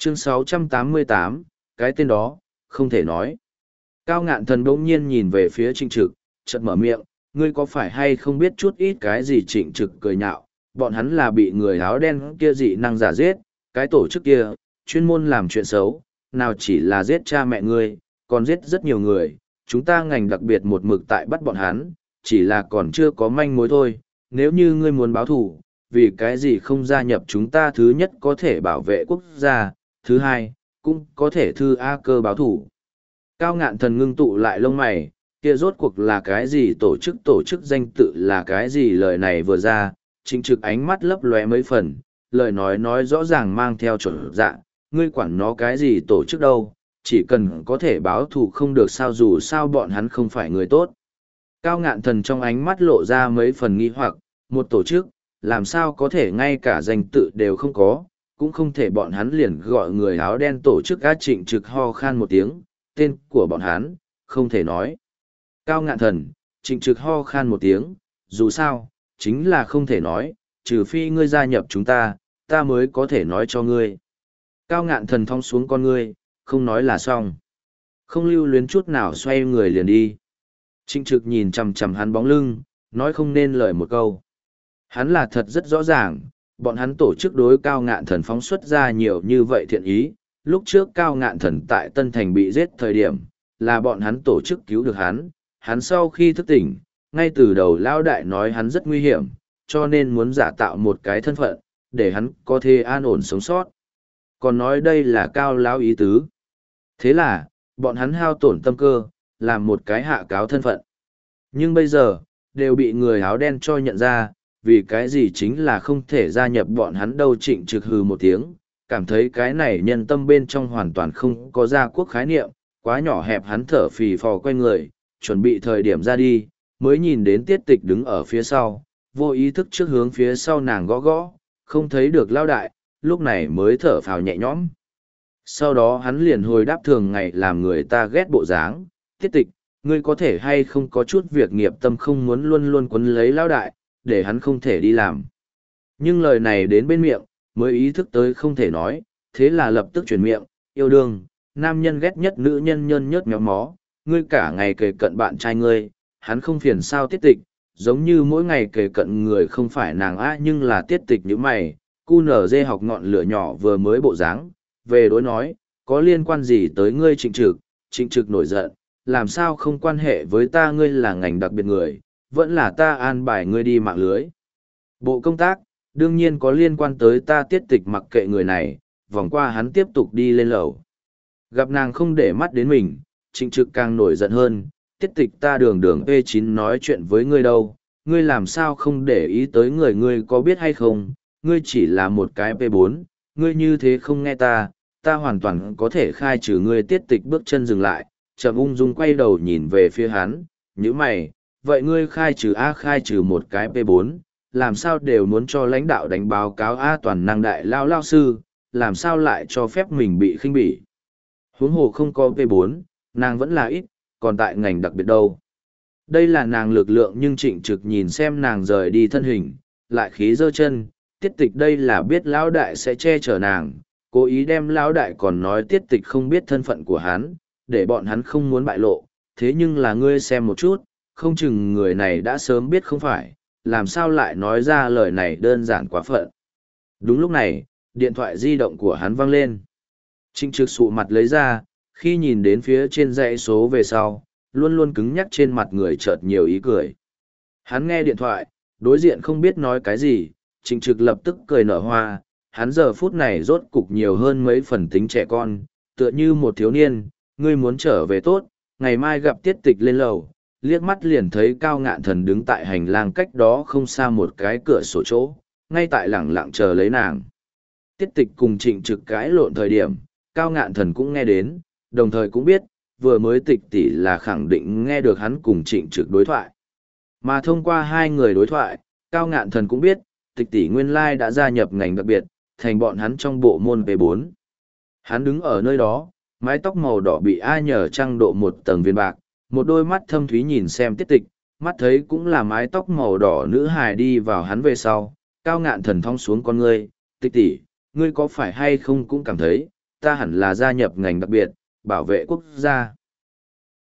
Chương 688, cái tên đó, không thể nói. Cao ngạn thần bỗng nhiên nhìn về phía Trịnh Trực, chợt mở miệng, ngươi có phải hay không biết chút ít cái gì? Trịnh Trực cười nhạo, bọn hắn là bị người áo đen kia dị năng giả giết, cái tổ chức kia, chuyên môn làm chuyện xấu, nào chỉ là giết cha mẹ ngươi, còn giết rất nhiều người, chúng ta ngành đặc biệt một mực tại bắt bọn hắn, chỉ là còn chưa có manh mối thôi, nếu như ngươi muốn báo thù, vì cái gì không gia nhập chúng ta? Thứ nhất có thể bảo vệ quốc gia, thứ hai, cũng có thể thư A Cơ báo thù. Cao ngạn thần ngưng tụ lại lông mày, kia rốt cuộc là cái gì? Tổ chức danh tự là cái gì? Lời này vừa ra, Trịnh Trực ánh mắt lấp lóe mấy phần, lời nói rõ ràng mang theo chuẩn dạ, ngươi quản nó cái gì tổ chức đâu, chỉ cần có thể báo thù không được sao? Dù sao bọn hắn không phải người tốt. Cao ngạn thần trong ánh mắt lộ ra mấy phần nghi hoặc, một tổ chức, làm sao có thể ngay cả danh tự đều không có, cũng không thể bọn hắn liền gọi người áo đen tổ chức. Á Trịnh Trực ho khan một tiếng, tên của bọn hắn, không thể nói. Cao ngạn thần, Trịnh Trực ho khan một tiếng, dù sao, chính là không thể nói, trừ phi ngươi gia nhập chúng ta, ta mới có thể nói cho ngươi. Cao ngạn thần thong xuống con ngươi, không nói là xong. Không lưu luyến chút nào xoay người liền đi. Trịnh Trực nhìn chằm chằm hắn bóng lưng, nói không nên lời một câu. Hắn là thật rất rõ ràng, bọn hắn tổ chức đối Cao ngạn thần phóng xuất ra nhiều như vậy thiện ý. Lúc trước Cao ngạn thần tại Tân Thành bị giết thời điểm, là bọn hắn tổ chức cứu được hắn. Hắn sau khi thức tỉnh, ngay từ đầu Lão đại nói hắn rất nguy hiểm, cho nên muốn giả tạo một cái thân phận, để hắn có thể an ổn sống sót. Còn nói đây là Cao lão ý tứ. Thế là, bọn hắn hao tổn tâm cơ, làm một cái hạ cáo thân phận. Nhưng bây giờ, đều bị người áo đen cho nhận ra, vì cái gì chính là không thể gia nhập bọn hắn đâu. Trịnh Trực hừ một tiếng, cảm thấy cái này nhân tâm bên trong hoàn toàn không có gia quốc khái niệm, quá nhỏ hẹp. Hắn thở phì phò quay người, chuẩn bị thời điểm ra đi, mới nhìn đến Tiết Tịch đứng ở phía sau, vô ý thức trước hướng phía sau nàng gõ gõ, không thấy được Lão đại, lúc này mới thở phào nhẹ nhõm. Sau đó hắn liền hồi đáp thường ngày làm người ta ghét bộ dáng, Tiết Tịch, ngươi có thể hay không có chút việc nghiệp tâm, không muốn luôn luôn quấn lấy Lão đại, để hắn không thể đi làm. Nhưng lời này đến bên miệng, mới ý thức tới không thể nói, thế là lập tức chuyển miệng, yêu đương, nam nhân ghét nhất nữ nhân nhơn nhớt méo mó, ngươi cả ngày kề cận bạn trai ngươi, hắn không phiền sao? Tiết Tịch, giống như mỗi ngày kề cận người không phải nàng á. Nhưng là Tiết Tịch như mày, cu nở dê học ngọn lửa nhỏ vừa mới bộ dáng, về đối nói, có liên quan gì tới ngươi? Trịnh Trực? Trịnh Trực nổi giận, làm sao không quan hệ với ta? Ngươi là ngành đặc biệt người, vẫn là ta an bài ngươi đi mạng lưới bộ công tác, đương nhiên có liên quan tới ta. Tiết Tịch mặc kệ người này, vòng qua hắn tiếp tục đi lên lầu. Gặp nàng không để mắt đến mình, Trịnh Trực càng nổi giận hơn, Tiết Tịch, ta đường P9 nói chuyện với ngươi đâu, ngươi làm sao không để ý tới người? Ngươi có biết hay không, ngươi chỉ là một cái P4, ngươi như thế không nghe ta, ta hoàn toàn có thể khai trừ ngươi. Tiết Tịch bước chân dừng lại, chậm ung dung quay đầu nhìn về phía hắn, nhíu mày, vậy ngươi khai trừ khai trừ một cái P4, làm sao đều muốn cho lãnh đạo đánh báo cáo toàn năng đại lao sư, làm sao lại cho phép mình bị khinh bỉ? Huống hồ không có P4, nàng vẫn là ít, còn tại ngành đặc biệt đâu. Đây là nàng lực lượng. Nhưng Trịnh Trực nhìn xem nàng rời đi thân hình, lại khí giơ chân. Tiết Tịch đây là biết Lão đại sẽ che chở nàng, cố ý đem Lão đại còn nói Tiết Tịch không biết thân phận của hắn, để bọn hắn không muốn bại lộ. Thế nhưng là ngươi xem một chút, không chừng người này đã sớm biết không phải, làm sao lại nói ra lời này? Đơn giản quá phận. Đúng lúc này, điện thoại di động của hắn vang lên. Trịnh Trực sụ mặt lấy ra, khi nhìn đến phía trên dãy số về sau, luôn luôn cứng nhắc trên mặt người chợt nhiều ý cười. Hắn nghe điện thoại, đối diện không biết nói cái gì, Trịnh Trực lập tức cười nở hoa, hắn giờ phút này rốt cục nhiều hơn mấy phần tính trẻ con, tựa như một thiếu niên. Ngươi muốn trở về tốt, ngày mai gặp Tiết Tịch lên lầu, liếc mắt liền thấy Cao ngạn thần đứng tại hành lang cách đó không xa một cái cửa sổ chỗ, ngay tại lẳng lặng chờ lấy nàng. Tiết Tịch cùng Trịnh Trực cãi lộn thời điểm, Cao ngạn thần cũng nghe đến, đồng thời cũng biết, vừa mới Tịch tỷ là khẳng định nghe được hắn cùng Trịnh Trực đối thoại. Mà thông qua hai người đối thoại, Cao ngạn thần cũng biết, Tịch tỷ nguyên lai đã gia nhập ngành đặc biệt, thành bọn hắn trong bộ môn P4. Hắn đứng ở nơi đó, mái tóc màu đỏ bị ai nhờ trăng độ một tầng viên bạc, một đôi mắt thâm thúy nhìn xem Tiết Tịch, mắt thấy cũng là mái tóc màu đỏ nữ hài đi vào hắn về sau. Cao ngạn thần thong xuống con ngươi, Tịch tỷ, ngươi có phải hay không cũng cảm thấy, ta hẳn là gia nhập ngành đặc biệt, bảo vệ quốc gia.